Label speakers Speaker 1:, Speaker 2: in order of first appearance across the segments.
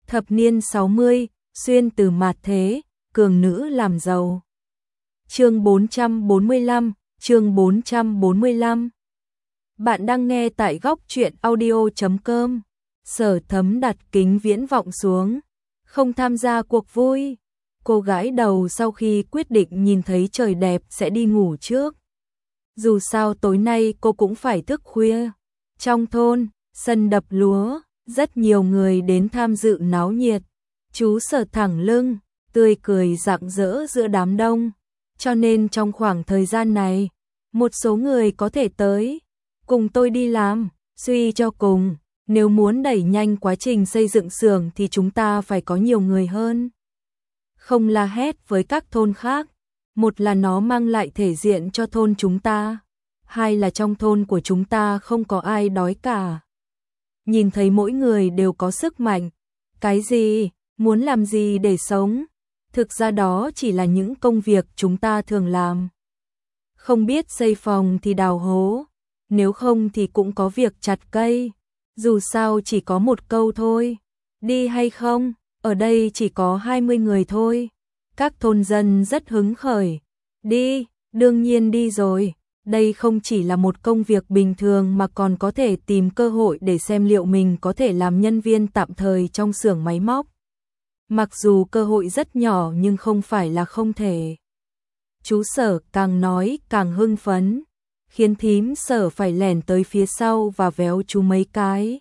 Speaker 1: Thập niên 60, xuyên từ mạt thế, cường nữ làm giàu. Chương 445. Bạn đang nghe tại góc truyện audio.com. Sở Thấm đặt kính viễn vọng xuống, không tham gia cuộc vui. Cô gái đầu sau khi quyết định nhìn thấy trời đẹp sẽ đi ngủ trước. Dù sao tối nay cô cũng phải thức khuya. Trong thôn, sân đập lúa, rất nhiều người đến tham dự náo nhiệt. Chú Sở thẳng lưng, tươi cười rạng rỡ giữa đám đông. Cho nên trong khoảng thời gian này, một số người có thể tới cùng tôi đi làm, suy cho cùng, nếu muốn đẩy nhanh quá trình xây dựng xưởng thì chúng ta phải có nhiều người hơn. Không la hét với các thôn khác, một là nó mang lại thể diện cho thôn chúng ta, hai là trong thôn của chúng ta không có ai đói cả. Nhìn thấy mỗi người đều có sức mạnh, cái gì, muốn làm gì để sống, thực ra đó chỉ là những công việc chúng ta thường làm. Không biết xây phòng thì đào hố, nếu không thì cũng có việc chặt cây, dù sao chỉ có một câu thôi, đi hay không, ở đây chỉ có 20 người thôi. Các thôn dân rất hứng khởi, đi, đương nhiên đi rồi, đây không chỉ là một công việc bình thường mà còn có thể tìm cơ hội để xem liệu mình có thể làm nhân viên tạm thời trong xưởng máy móc. Mặc dù cơ hội rất nhỏ nhưng không phải là không thể. Chú Sở càng nói càng hưng phấn, khiến thím Sở phải lẻn tới phía sau và véo chú mấy cái.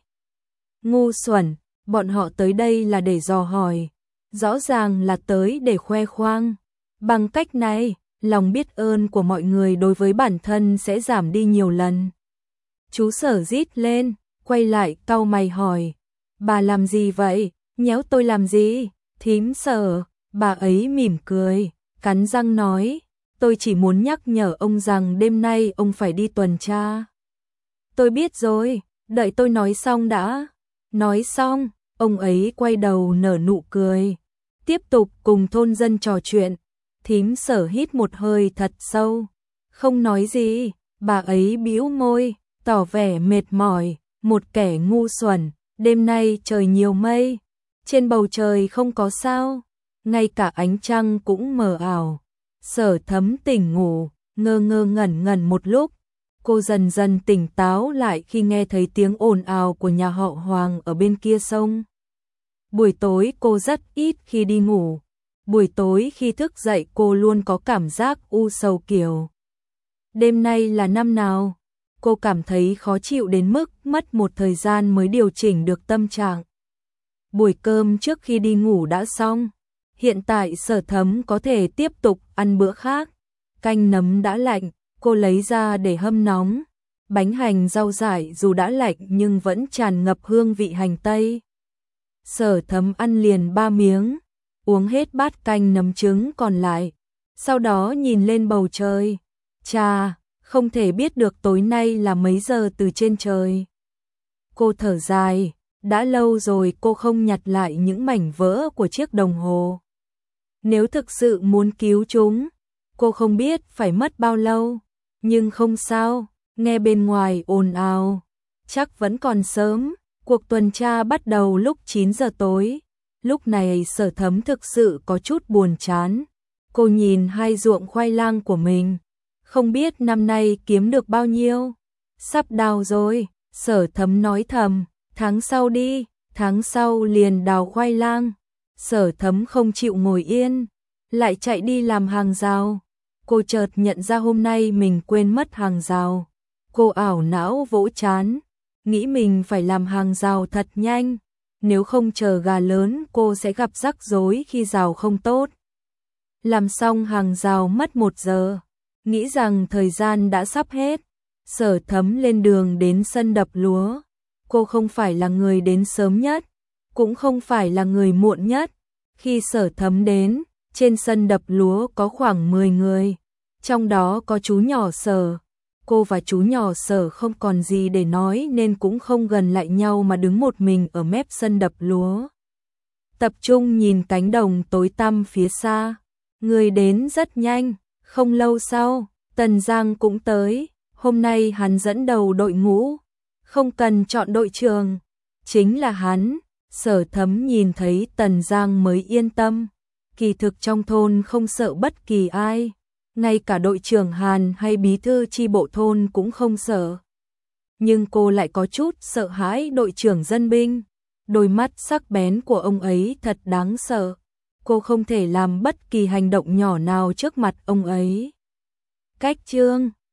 Speaker 1: Ngu xuẩn, bọn họ tới đây là để dò hỏi, rõ ràng là tới để khoe khoang. Bằng cách này, lòng biết ơn của mọi người đối với bản thân sẽ giảm đi nhiều lần. Chú Sở rít lên, quay lại cau mày hỏi, bà làm gì vậy, nhéo tôi làm gì? Thím Sở, bà ấy mỉm cười, cắn răng nói, tôi chỉ muốn nhắc nhở ông rằng đêm nay ông phải đi tuần tra. Tôi biết rồi, đợi tôi nói xong đã. Nói xong, ông ấy quay đầu nở nụ cười, tiếp tục cùng thôn dân trò chuyện. Thím Sở hít một hơi thật sâu, không nói gì, bà ấy bĩu môi, tỏ vẻ mệt mỏi, một kẻ ngu xuẩn, đêm nay trời nhiều mây, trên bầu trời không có sao, ngay cả ánh trăng cũng mờ ảo. Sở Thấm tỉnh ngủ, ngơ ngơ ngẩn ngẩn một lúc, cô dần dần tỉnh táo lại khi nghe thấy tiếng ồn ào của nhà họ Hoàng ở bên kia sông. Buổi tối cô rất ít khi đi ngủ, buổi tối khi thức dậy cô luôn có cảm giác u sầu kiểu. Đêm nay là năm nào? Cô cảm thấy khó chịu đến mức mất một thời gian mới điều chỉnh được tâm trạng. Buổi cơm trước khi đi ngủ đã xong, hiện tại Sở Thấm có thể tiếp tục ăn bữa khác. Canh nấm đã lạnh, cô lấy ra để hâm nóng. Bánh hành rau dại dù đã lạnh nhưng vẫn tràn ngập hương vị hành tây. Sở Thấm ăn liền 3 miếng, uống hết bát canh nấm trứng còn lại, sau đó nhìn lên bầu trời. Chà, không thể biết được tối nay là mấy giờ từ trên trời. Cô thở dài, đã lâu rồi cô không nhặt lại những mảnh vỡ của chiếc đồng hồ. Nếu thực sự muốn cứu chúng, cô không biết phải mất bao lâu, nhưng không sao, nghe bên ngoài ồn ào, chắc vẫn còn sớm. Cuộc tuần tra bắt đầu lúc 9 giờ tối. Lúc này Sở Thấm thực sự có chút buồn chán. Cô nhìn hai ruộng khoai lang của mình, không biết năm nay kiếm được bao nhiêu. Sắp đào rồi, Sở Thấm nói thầm, tháng sau đi, tháng sau liền đào khoai lang. Sở Thấm không chịu ngồi yên, lại chạy đi làm hàng rào. Cô chợt nhận ra hôm nay mình quên mất hàng rào. Cô ảo não vỗ trán, nghĩ mình phải làm hàng rào thật nhanh, nếu không chờ gà lớn cô sẽ gặp rắc rối khi rào không tốt. Làm xong hàng rào mất 1 giờ, nghĩ rằng thời gian đã sắp hết. Sở Thấm lên đường đến sân đập lúa. Cô không phải là người đến sớm nhất, cũng không phải là người muộn nhất. Khi Sở Thấm đến, trên sân đập lúa có khoảng 10 người, trong đó có chú nhỏ Sở. Cô và chú nhỏ Sở không còn gì để nói nên cũng không gần lại nhau mà đứng một mình ở mép sân đập lúa. Tập trung nhìn cánh đồng tối tăm phía xa. Người đến rất nhanh, không lâu sau, Tần Giang cũng tới. Hôm nay hắn dẫn đầu đội ngũ, không cần chọn đội trưởng, chính là hắn. Sở Thấm nhìn thấy Tần Giang mới yên tâm. Kỳ thực trong thôn không sợ bất kỳ ai, ngay cả đội trưởng Hàn hay bí thư chi bộ thôn cũng không sợ. Nhưng cô lại có chút sợ hãi đội trưởng dân binh, đôi mắt sắc bén của ông ấy thật đáng sợ. Cô không thể làm bất kỳ hành động nhỏ nào trước mặt ông ấy. Cách chương